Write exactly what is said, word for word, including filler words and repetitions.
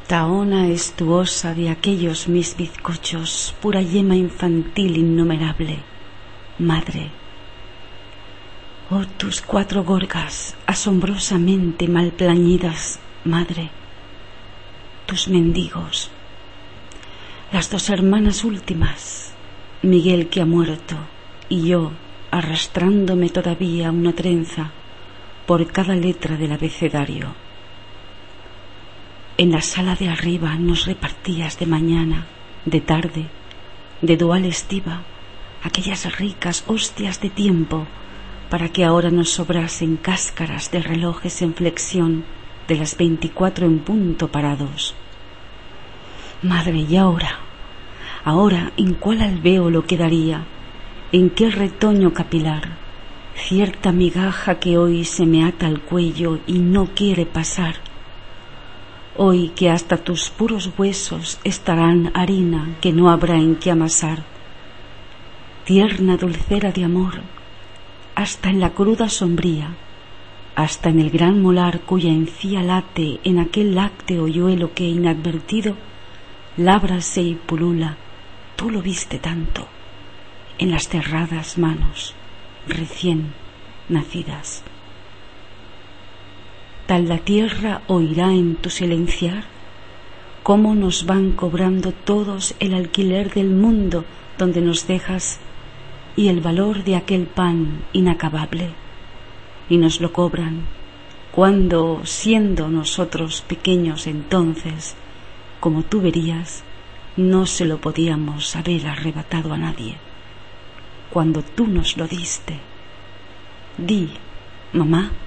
Tahona estuosa de aquellos mis bizcochos, pura yema infantil innumerable, madre. Oh, tus cuatro gorgas asombrosamente mal plañidas, madre. Tus mendigos, las dos hermanas últimas, Miguel que ha muerto y yo arrastrándome todavía una trenza por cada letra del abecedario. En la sala de arriba nos repartías de mañana, de tarde, de dual estiva, aquellas ricas hostias de tiempo para que ahora nos sobrasen cáscaras de relojes en flexión de las veinticuatro en punto parados. Madre, ¿y ahora? Ahora, ¿en cuál alvéolo quedaría? ¿En qué retoño capilar? Cierta migaja que hoy se me ata al cuello y no quiere pasar. Hoy que hasta tus puros huesos estarán harina que no habrá en qué amasar. Tierna dulcera de amor, hasta en la cruda sombría, hasta en el gran molar cuya encía late en aquel lácteo hoyuelo que inadvertido lábrase y pulula, tú lo viste tanto, en las cerradas manos recién nacidas. Tal la tierra oirá en tu silenciar, cómo nos van cobrando todos el alquiler del mundo donde nos dejas y el valor de aquel pan inacabable, y nos lo cobran cuando, siendo nosotros pequeños entonces, como tú verías, no se lo podíamos haber arrebatado a nadie. Cuando tú nos lo diste, di, mamá,